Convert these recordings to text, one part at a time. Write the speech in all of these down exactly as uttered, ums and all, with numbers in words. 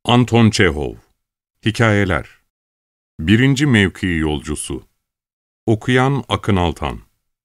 Anton Çehov. Hikayeler. Birinci Mevki Yolcusu. Okuyan Akın Altan.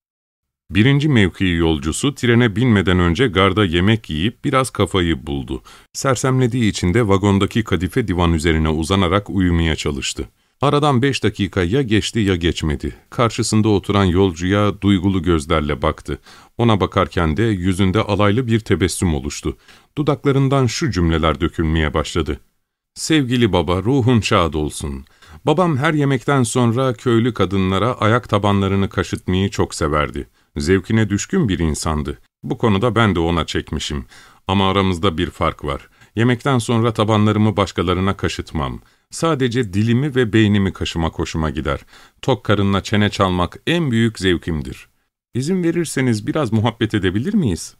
Birinci Mevki Yolcusu trene binmeden önce garda yemek yiyip biraz kafayı buldu. Sersemlediği için de vagondaki kadife divan üzerine uzanarak uyumaya çalıştı. Aradan beş dakika ya geçti ya geçmedi. Karşısında oturan yolcuya duygulu gözlerle baktı. Ona bakarken de yüzünde alaylı bir tebessüm oluştu. Dudaklarından şu cümleler dökülmeye başladı. Sevgili baba, ruhun şad olsun. Babam her yemekten sonra köylü kadınlara ayak tabanlarını kaşıtmayı çok severdi. Zevkine düşkün bir insandı. Bu konuda ben de ona çekmişim. Ama aramızda bir fark var. Yemekten sonra tabanlarımı başkalarına kaşıtmam. Sadece dilimi ve beynimi kaşımak hoşuma gider. Tok karınla çene çalmak en büyük zevkimdir. İzin verirseniz biraz muhabbet edebilir miyiz?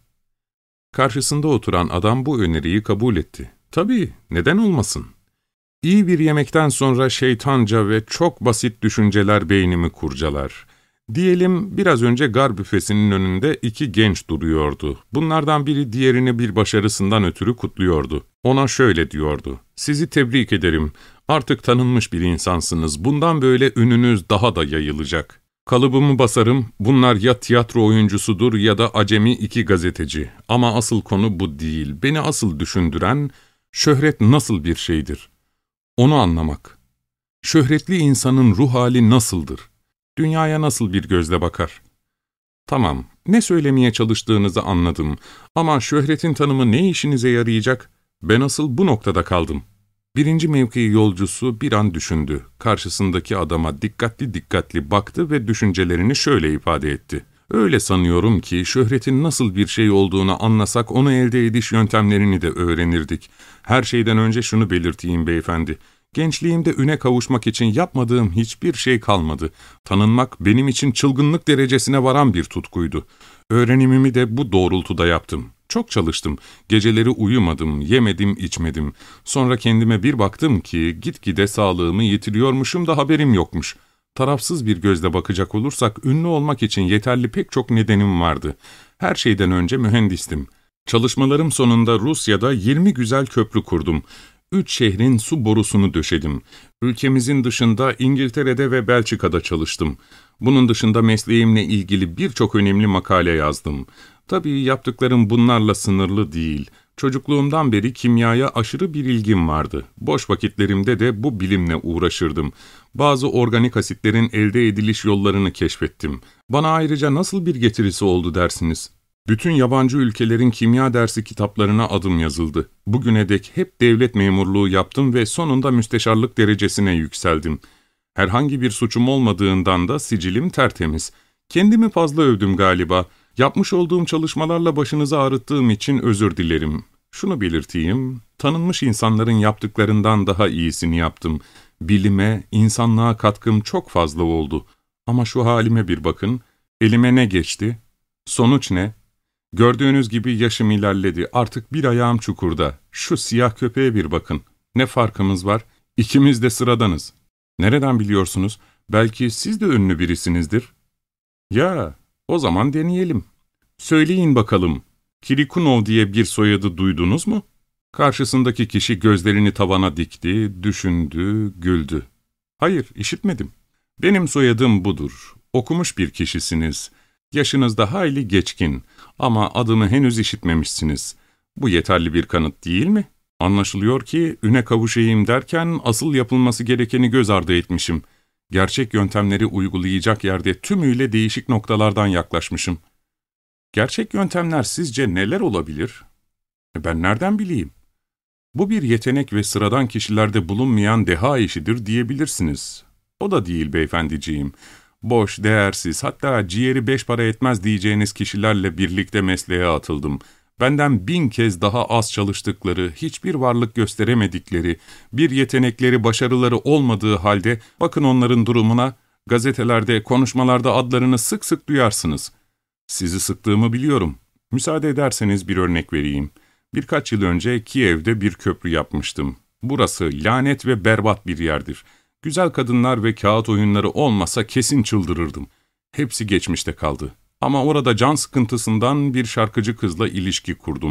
Karşısında oturan adam bu öneriyi kabul etti. Tabii, neden olmasın? İyi bir yemekten sonra şeytanca ve çok basit düşünceler beynimi kurcalar. Diyelim biraz önce gar büfesinin önünde iki genç duruyordu. Bunlardan biri diğerini bir başarısından ötürü kutluyordu. Ona şöyle diyordu: "Sizi tebrik ederim. Artık tanınmış bir insansınız. Bundan böyle ününüz daha da yayılacak. Kalıbımı basarım, bunlar ya tiyatro oyuncusudur ya da acemi iki gazeteci. Ama asıl konu bu değil. Beni asıl düşündüren, şöhret nasıl bir şeydir? Onu anlamak. Şöhretli insanın ruh hali nasıldır? Dünyaya nasıl bir gözle bakar? Tamam, ne söylemeye çalıştığınızı anladım. Ama şöhretin tanımı ne işinize yarayacak? Ben asıl bu noktada kaldım." Birinci mevki yolcusu bir an düşündü. Karşısındaki adama dikkatli dikkatli baktı ve düşüncelerini şöyle ifade etti. "Öyle sanıyorum ki şöhretin nasıl bir şey olduğunu anlasak onu elde ediş yöntemlerini de öğrenirdik. Her şeyden önce şunu belirteyim beyefendi. Gençliğimde üne kavuşmak için yapmadığım hiçbir şey kalmadı. Tanınmak benim için çılgınlık derecesine varan bir tutkuydu. Öğrenimimi de bu doğrultuda yaptım. Çok çalıştım. Geceleri uyumadım, yemedim, içmedim. Sonra kendime bir baktım ki gitgide sağlığımı yitiriyormuşum da haberim yokmuş. Tarafsız bir gözle bakacak olursak ünlü olmak için yeterli pek çok nedenim vardı. Her şeyden önce mühendistim. Çalışmalarım sonunda Rusya'da yirmi güzel köprü kurdum. Üç şehrin su borusunu döşedim. Ülkemizin dışında İngiltere'de ve Belçika'da çalıştım. Bunun dışında mesleğimle ilgili birçok önemli makale yazdım. Tabii yaptıklarım bunlarla sınırlı değil. Çocukluğumdan beri kimyaya aşırı bir ilgim vardı. Boş vakitlerimde de bu bilimle uğraşırdım. Bazı organik asitlerin elde ediliş yollarını keşfettim. Bana ayrıca nasıl bir getirisi oldu dersiniz? Bütün yabancı ülkelerin kimya dersi kitaplarına adım yazıldı. Bugüne dek hep devlet memurluğu yaptım ve sonunda müsteşarlık derecesine yükseldim. Herhangi bir suçum olmadığından da sicilim tertemiz. Kendimi fazla övdüm galiba. Yapmış olduğum çalışmalarla başınızı ağrıttığım için özür dilerim. Şunu belirteyim, tanınmış insanların yaptıklarından daha iyisini yaptım. Bilime, insanlığa katkım çok fazla oldu. Ama şu halime bir bakın, elime ne geçti? Sonuç ne? Gördüğünüz gibi yaşım ilerledi, artık bir ayağım çukurda. Şu siyah köpeğe bir bakın. Ne farkımız var? İkimiz de sıradanız. Nereden biliyorsunuz? Belki siz de ünlü birisinizdir. Ya, o zaman deneyelim. Söyleyin bakalım, Kirikunov diye bir soyadı duydunuz mu? Karşısındaki kişi gözlerini tavana dikti, düşündü, güldü. Hayır, işitmedim. Benim soyadım budur. Okumuş bir kişisiniz. Yaşınız da hayli geçkin ama adımı henüz işitmemişsiniz. Bu yeterli bir kanıt değil mi? Anlaşılıyor ki üne kavuşayım derken asıl yapılması gerekeni göz ardı etmişim. Gerçek yöntemleri uygulayacak yerde tümüyle değişik noktalardan yaklaşmışım. Gerçek yöntemler sizce neler olabilir? Ben nereden bileyim? Bu bir yetenek ve sıradan kişilerde bulunmayan deha işidir diyebilirsiniz. O da değil beyefendiciğim. Boş, değersiz, hatta ciğeri beş para etmez diyeceğiniz kişilerle birlikte mesleğe atıldım. Benden bin kez daha az çalıştıkları, hiçbir varlık gösteremedikleri, bir yetenekleri, başarıları olmadığı halde, bakın onların durumuna, gazetelerde, konuşmalarda adlarını sık sık duyarsınız. Sizi sıktığımı biliyorum. Müsaade ederseniz bir örnek vereyim. Birkaç yıl önce Kiev'de bir köprü yapmıştım. Burası lanet ve berbat bir yerdir. Güzel kadınlar ve kağıt oyunları olmasa kesin çıldırırdım. Hepsi geçmişte kaldı. Ama orada can sıkıntısından bir şarkıcı kızla ilişki kurdum.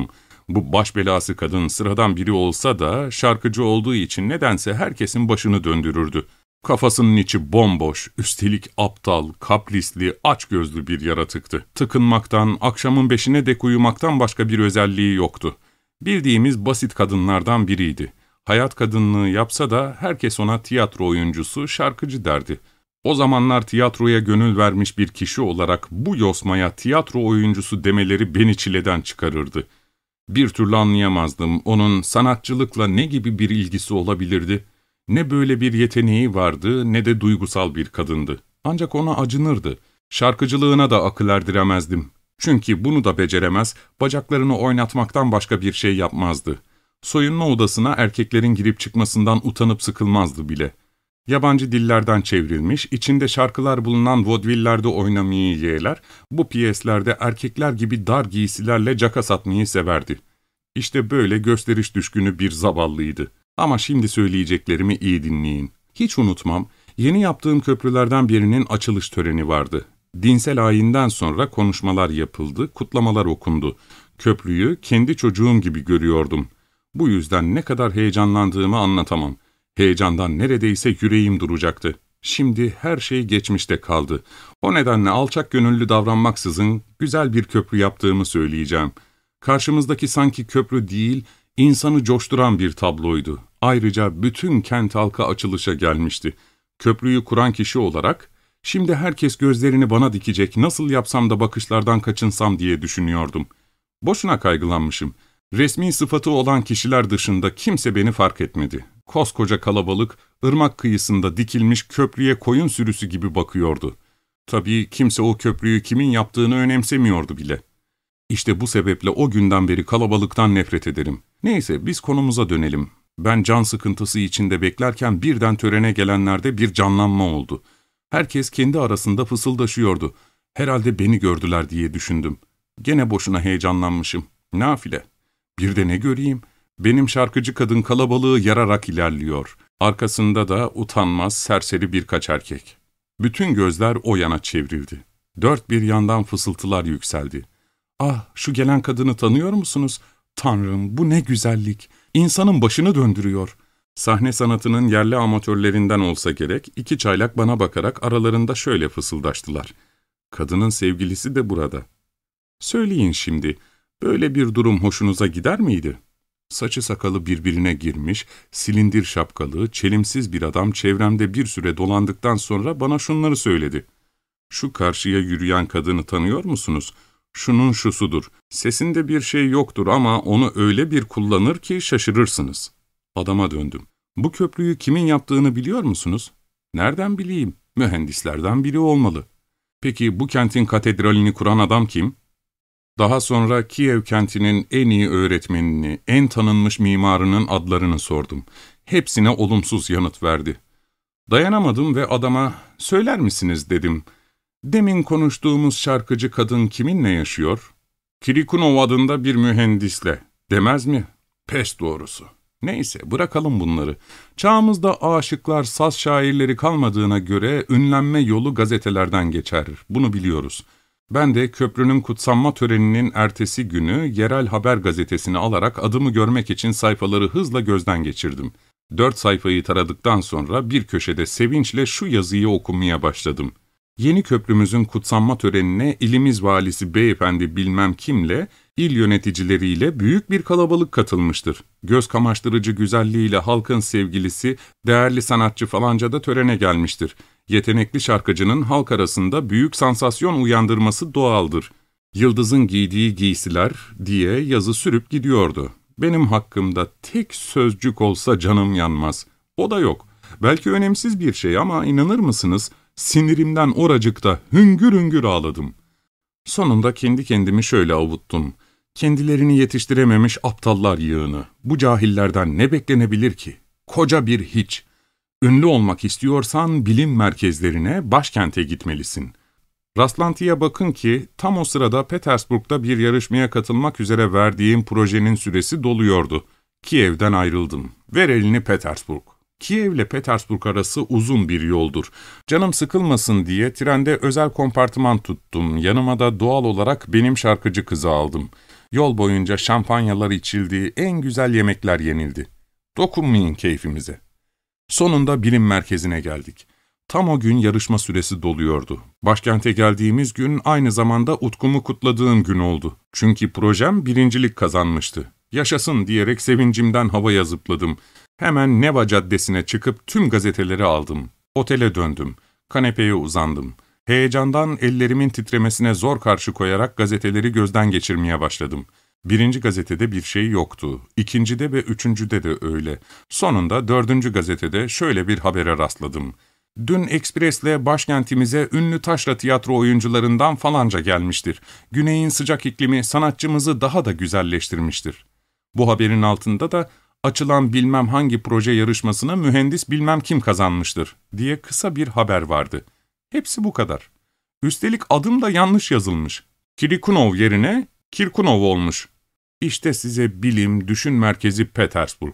Bu baş belası kadın sıradan biri olsa da şarkıcı olduğu için nedense herkesin başını döndürürdü. Kafasının içi bomboş, üstelik aptal, kaprisli, açgözlü bir yaratıktı. Tıkınmaktan, akşamın beşine dek uyumaktan başka bir özelliği yoktu. Bildiğimiz basit kadınlardan biriydi. Hayat kadınlığı yapsa da herkes ona tiyatro oyuncusu, şarkıcı derdi. O zamanlar tiyatroya gönül vermiş bir kişi olarak bu yosmaya tiyatro oyuncusu demeleri beni çileden çıkarırdı. Bir türlü anlayamazdım onun sanatçılıkla ne gibi bir ilgisi olabilirdi. Ne böyle bir yeteneği vardı ne de duygusal bir kadındı. Ancak ona acınırdı. Şarkıcılığına da akıl erdiremezdim. Çünkü bunu da beceremez, bacaklarını oynatmaktan başka bir şey yapmazdı. Soyunma odasına erkeklerin girip çıkmasından utanıp sıkılmazdı bile. Yabancı dillerden çevrilmiş, içinde şarkılar bulunan vodvillerde oynamayı yeğler, bu piyeslerde erkekler gibi dar giysilerle caka satmayı severdi. İşte böyle gösteriş düşkünü bir zavallıydı. Ama şimdi söyleyeceklerimi iyi dinleyin. Hiç unutmam, yeni yaptığım köprülerden birinin açılış töreni vardı. Dinsel ayinden sonra konuşmalar yapıldı, kutlamalar okundu. Köprüyü kendi çocuğum gibi görüyordum. Bu yüzden ne kadar heyecanlandığımı anlatamam. Heyecandan neredeyse yüreğim duracaktı. Şimdi her şey geçmişte kaldı. O nedenle alçak gönüllü davranmaksızın güzel bir köprü yaptığımı söyleyeceğim. Karşımızdaki sanki köprü değil, insanı coşturan bir tabloydu. Ayrıca bütün kent halkı açılışa gelmişti. Köprüyü kuran kişi olarak, şimdi herkes gözlerini bana dikecek, nasıl yapsam da bakışlardan kaçınsam diye düşünüyordum. Boşuna kaygılanmışım. Resmi sıfatı olan kişiler dışında kimse beni fark etmedi. Koskoca kalabalık, ırmak kıyısında dikilmiş köprüye koyun sürüsü gibi bakıyordu. Tabii kimse o köprüyü kimin yaptığını önemsemiyordu bile. İşte bu sebeple o günden beri kalabalıktan nefret ederim. Neyse biz konumuza dönelim. Ben can sıkıntısı içinde beklerken birden törene gelenlerde bir canlanma oldu. Herkes kendi arasında fısıldaşıyordu. Herhalde beni gördüler diye düşündüm. Gene boşuna heyecanlanmışım. Nafile. Bir de ne göreyim? Benim şarkıcı kadın kalabalığı yararak ilerliyor. Arkasında da utanmaz, serseri birkaç erkek. Bütün gözler o yana çevrildi. Dört bir yandan fısıltılar yükseldi. ''Ah, şu gelen kadını tanıyor musunuz? Tanrım, bu ne güzellik! İnsanın başını döndürüyor.'' Sahne sanatının yerli amatörlerinden olsa gerek, iki çaylak bana bakarak aralarında şöyle fısıldaştılar. ''Kadının sevgilisi de burada.'' ''Söyleyin şimdi, böyle bir durum hoşunuza gider miydi?'' Saçı sakalı birbirine girmiş, silindir şapkalı, çelimsiz bir adam çevremde bir süre dolandıktan sonra bana şunları söyledi. ''Şu karşıya yürüyen kadını tanıyor musunuz? Şunun şusudur, sesinde bir şey yoktur ama onu öyle bir kullanır ki şaşırırsınız.'' Adama döndüm. ''Bu köprüyü kimin yaptığını biliyor musunuz?'' ''Nereden bileyim? Mühendislerden biri olmalı.'' ''Peki bu kentin katedralini kuran adam kim?'' Daha sonra Kiev kentinin en iyi öğretmenini, en tanınmış mimarının adlarını sordum. Hepsine olumsuz yanıt verdi. Dayanamadım ve adama ''Söyler misiniz?'' dedim. ''Demin konuştuğumuz şarkıcı kadın kiminle yaşıyor?'' ''Kirikunov adında bir mühendisle.'' ''Demez mi?'' ''Pes doğrusu.'' Neyse bırakalım bunları. Çağımızda aşıklar, saz şairleri kalmadığına göre ünlenme yolu gazetelerden geçer. Bunu biliyoruz. Ben de köprünün kutsanma töreninin ertesi günü yerel haber gazetesini alarak adımı görmek için sayfaları hızla gözden geçirdim. Dört sayfayı taradıktan sonra bir köşede sevinçle şu yazıyı okumaya başladım. Yeni köprümüzün kutsanma törenine ilimiz valisi beyefendi bilmem kimle, il yöneticileriyle büyük bir kalabalık katılmıştır. Göz kamaştırıcı güzelliğiyle halkın sevgilisi, değerli sanatçı falanca da törene gelmiştir. Yetenekli şarkıcının halk arasında büyük sansasyon uyandırması doğaldır. Yıldız'ın giydiği giysiler diye yazı sürüp gidiyordu. Benim hakkımda tek sözcük olsa canım yanmaz. O da yok. Belki önemsiz bir şey ama inanır mısınız? Sinirimden oracıkta hüngür hüngür ağladım. Sonunda kendi kendimi şöyle avuttum. Kendilerini yetiştirememiş aptallar yığını. Bu cahillerden ne beklenebilir ki? Koca bir hiç. Ünlü olmak istiyorsan bilim merkezlerine, başkente gitmelisin. Rastlantıya bakın ki tam o sırada Petersburg'da bir yarışmaya katılmak üzere verdiğim projenin süresi doluyordu. Kiev'den ayrıldım. Ver elini Petersburg. Kiev ile Petersburg arası uzun bir yoldur. Canım sıkılmasın diye trende özel kompartıman tuttum. Yanıma da doğal olarak benim şarkıcı kızı aldım. Yol boyunca şampanyalar içildi, en güzel yemekler yenildi. Dokunmayın keyfimize. Sonunda bilim merkezine geldik. Tam o gün yarışma süresi doluyordu. Başkente geldiğimiz gün aynı zamanda utkumu kutladığım gün oldu. Çünkü projem birincilik kazanmıştı. Yaşasın diyerek sevincimden havaya zıpladım. Hemen Neva Caddesi'ne çıkıp tüm gazeteleri aldım. Otele döndüm. Kanepeye uzandım. Heyecandan ellerimin titremesine zor karşı koyarak gazeteleri gözden geçirmeye başladım. Birinci gazetede bir şey yoktu. İkincide ve üçüncüde de öyle. Sonunda dördüncü gazetede şöyle bir habere rastladım. Dün ekspresle başkentimize ünlü taşra tiyatro oyuncularından falanca gelmiştir. Güneyin sıcak iklimi sanatçımızı daha da güzelleştirmiştir. Bu haberin altında da açılan bilmem hangi proje yarışmasını mühendis bilmem kim kazanmıştır diye kısa bir haber vardı. Hepsi bu kadar. Üstelik adım da yanlış yazılmış. Kirikunov yerine Kirkunov olmuş. İşte size bilim, düşün merkezi Petersburg.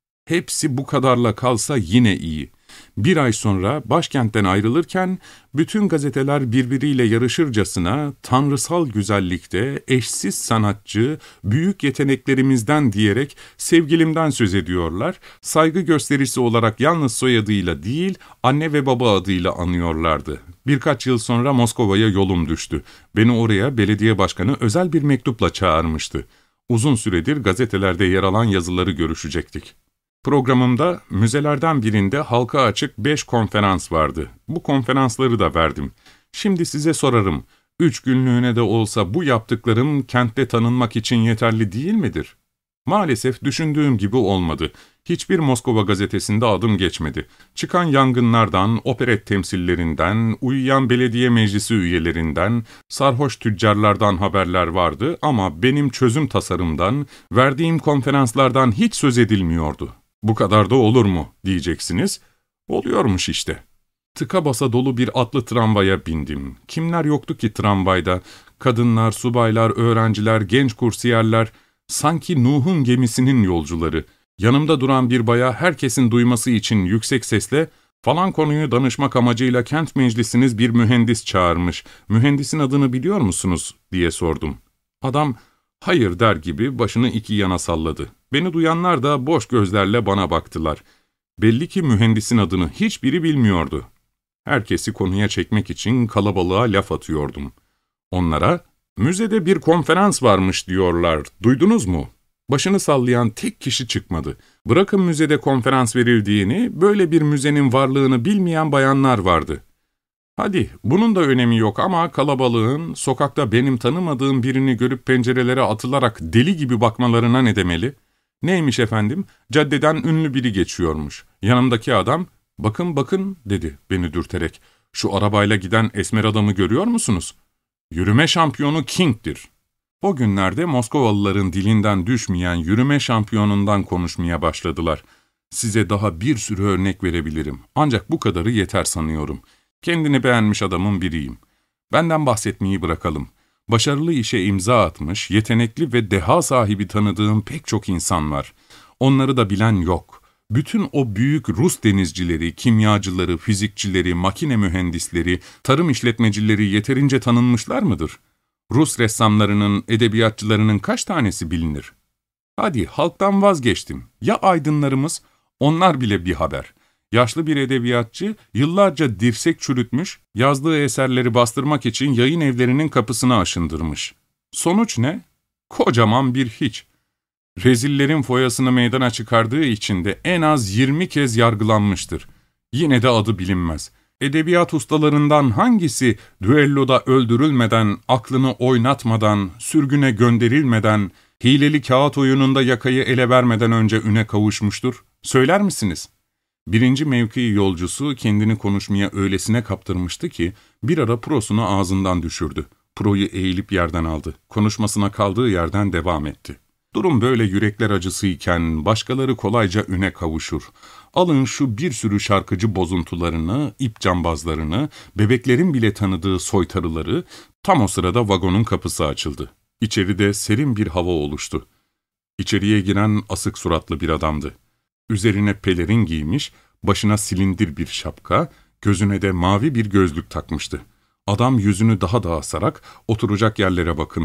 Hepsi bu kadarla kalsa yine iyi. Bir ay sonra başkentten ayrılırken bütün gazeteler birbiriyle yarışırcasına tanrısal güzellikte, eşsiz sanatçı, büyük yeteneklerimizden diyerek sevgilimden söz ediyorlar, saygı gösterisi olarak yalnız soyadıyla değil, anne ve baba adıyla anıyorlardı. Birkaç yıl sonra Moskova'ya yolum düştü. Beni oraya belediye başkanı özel bir mektupla çağırmıştı. Uzun süredir gazetelerde yer alan yazıları görüşecektik. Programımda müzelerden birinde halka açık beş konferans vardı. Bu konferansları da verdim. Şimdi size sorarım, üç günlüğüne de olsa bu yaptıklarım kentte tanınmak için yeterli değil midir? Maalesef düşündüğüm gibi olmadı. Hiçbir Moskova gazetesinde adım geçmedi. Çıkan yangınlardan, operet temsillerinden, uyuyan belediye meclisi üyelerinden, sarhoş tüccarlardan haberler vardı ama benim çözüm tasarımdan, verdiğim konferanslardan hiç söz edilmiyordu. Bu kadar da olur mu diyeceksiniz. Oluyormuş işte. Tıka basa dolu bir atlı tramvaya bindim. Kimler yoktu ki tramvayda? Kadınlar, subaylar, öğrenciler, genç kursiyerler, sanki Nuh'un gemisinin yolcuları. Yanımda duran bir baya herkesin duyması için yüksek sesle, "Falan konuyu danışmak amacıyla kent meclisiniz bir mühendis çağırmış. Mühendisin adını biliyor musunuz?" diye sordum. Adam, "Hayır" der gibi başını iki yana salladı. Beni duyanlar da boş gözlerle bana baktılar. Belli ki mühendisin adını hiçbiri bilmiyordu. Herkesi konuya çekmek için kalabalığa laf atıyordum. Onlara, "Müzede bir konferans varmış diyorlar, duydunuz mu?" Başını sallayan tek kişi çıkmadı. Bırakın müzede konferans verildiğini, böyle bir müzenin varlığını bilmeyen bayanlar vardı. Hadi, bunun da önemi yok ama kalabalığın, sokakta benim tanımadığım birini görüp pencerelere atılarak deli gibi bakmalarına ne demeli? Neymiş efendim? Caddeden ünlü biri geçiyormuş. Yanımdaki adam, "Bakın bakın" dedi beni dürterek. "Şu arabayla giden esmer adamı görüyor musunuz? Yürüme şampiyonu King'dir." O günlerde Moskovalıların dilinden düşmeyen yürüme şampiyonundan konuşmaya başladılar. Size daha bir sürü örnek verebilirim. Ancak bu kadarı yeter sanıyorum. Kendini beğenmiş adamın biriyim. Benden bahsetmeyi bırakalım. Başarılı işe imza atmış, yetenekli ve deha sahibi tanıdığım pek çok insan var. Onları da bilen yok. Bütün o büyük Rus denizcileri, kimyacıları, fizikçileri, makine mühendisleri, tarım işletmecileri yeterince tanınmışlar mıdır? Rus ressamlarının, edebiyatçılarının kaç tanesi bilinir? Hadi halktan vazgeçtim. Ya aydınlarımız? Onlar bile bir haber. Yaşlı bir edebiyatçı yıllarca dirsek çürütmüş, yazdığı eserleri bastırmak için yayın evlerinin kapısını aşındırmış. Sonuç ne? Kocaman bir hiç. Rezillerin foyasını meydana çıkardığı için de en az yirmi kez yargılanmıştır. Yine de adı bilinmez. Edebiyat ustalarından hangisi düelloda öldürülmeden, aklını oynatmadan, sürgüne gönderilmeden, hileli kağıt oyununda yakayı ele vermeden önce üne kavuşmuştur? Söyler misiniz? Birinci mevki yolcusu kendini konuşmaya öylesine kaptırmıştı ki bir ara prosunu ağzından düşürdü. Proyu eğilip yerden aldı. Konuşmasına kaldığı yerden devam etti. Durum böyle yürekler acısıyken başkaları kolayca üne kavuşur. Alın şu bir sürü şarkıcı bozuntularını, ip cambazlarını, bebeklerin bile tanıdığı soytarıları, tam o sırada vagonun kapısı açıldı. İçeride serin bir hava oluştu. İçeriye giren asık suratlı bir adamdı. Üzerine pelerin giymiş, başına silindir bir şapka, gözüne de mavi bir gözlük takmıştı. Adam yüzünü daha da asarak oturacak yerlere bakındı.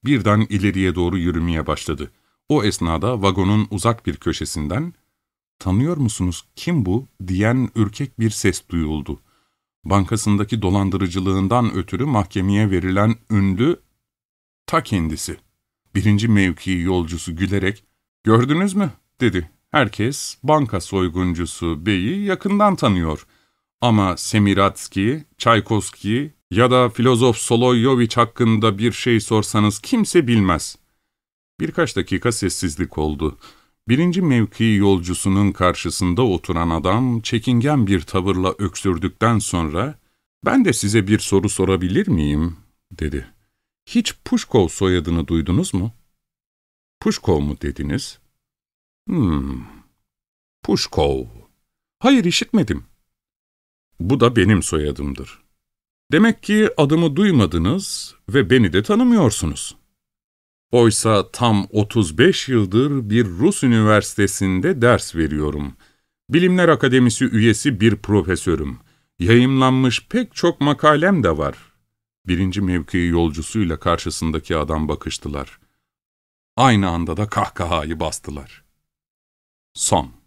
birden ileriye doğru yürümeye başladı. O esnada vagonun uzak bir köşesinden, "Tanıyor musunuz, kim bu?" diyen ürkek bir ses duyuldu. Bankasındaki dolandırıcılığından ötürü mahkemeye verilen ünlü ta kendisi. Birinci mevki yolcusu gülerek, "Gördünüz mü?" dedi. "Herkes banka soyguncusu beyi yakından tanıyor. Ama Semiratski, Çaykovski ya da filozof Solovyovich hakkında bir şey sorsanız kimse bilmez." Birkaç dakika sessizlik oldu. Birinci mevki yolcusunun karşısında oturan adam çekingen bir tavırla öksürdükten sonra, "Ben de size bir soru sorabilir miyim?" dedi. "Hiç Puşkov soyadını duydunuz mu?" "Puşkov mu dediniz?" "Hmm, Puşkov. Hayır, işitmedim." "Bu da benim soyadımdır." "Demek ki adımı duymadınız ve beni de tanımıyorsunuz." "Oysa tam otuz beş yıldır bir Rus üniversitesinde ders veriyorum. Bilimler Akademisi üyesi bir profesörüm. Yayımlanmış pek çok makalem de var." Birinci mevki yolcusuyla karşısındaki adam bakıştılar. Aynı anda da kahkahayı bastılar. Son.